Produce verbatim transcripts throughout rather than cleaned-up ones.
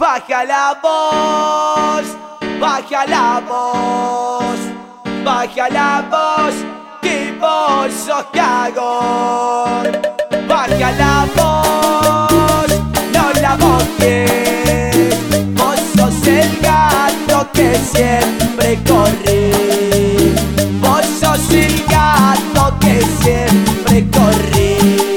Baja la voz, baja la voz, baja la voz, que vos sos cagón. Baja la voz, no la boques, vos sos el gato que siempre corre. Vos sos el gato que siempre corre.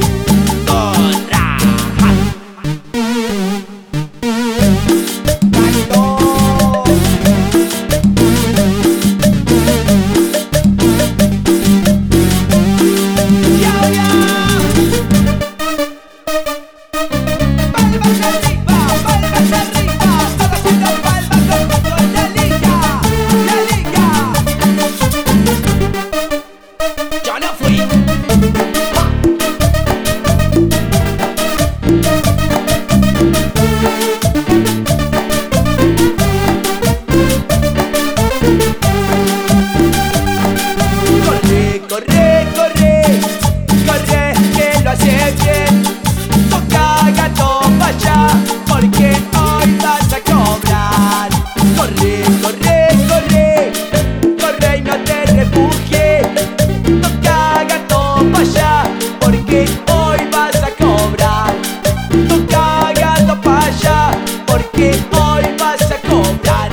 Corre, corre, corre, que lo haces bien. Toca gato pa' allá, porque hoy vas a cobrar. Corre, corre, corre, corre y no te refugies. Toca gato pa' allá, porque hoy vas a cobrar. Toca gato pa' allá, porque hoy vas a cobrar.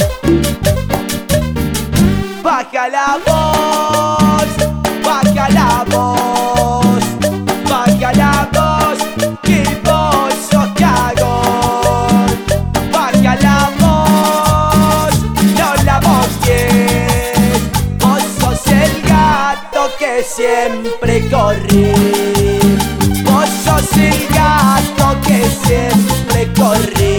Baja la voz, baja la voz, baja la voz, que vos sos cagón. Baja la voz, no la boques, vos sos el gato que siempre corre. Vos sos el gato que siempre corre.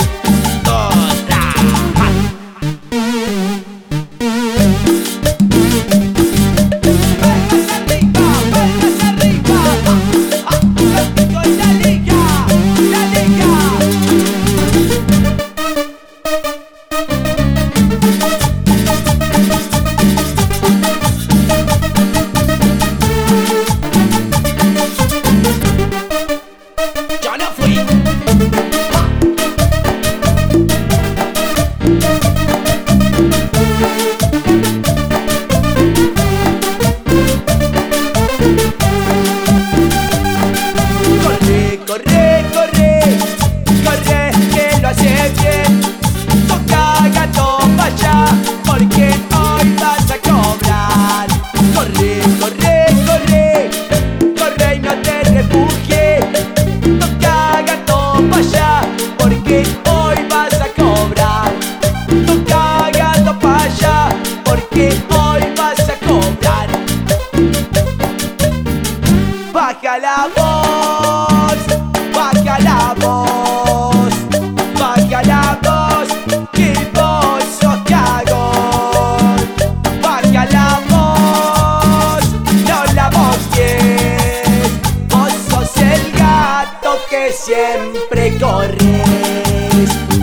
Corre, corre, corre, que lo haces bien. Toca gato pa' allá, porque hoy vas a cobrar. Corre, corre, corre, corre y no te refugies. Toca gato pa' allá, porque hoy vas a cobrar. Toca gato pa' allá, porque hoy vas a cobrar. Baja la voz, baja la voz, baja la voz, que vos sos cagón. Baja la voz, no la boques, vos sos el gato que siempre corres.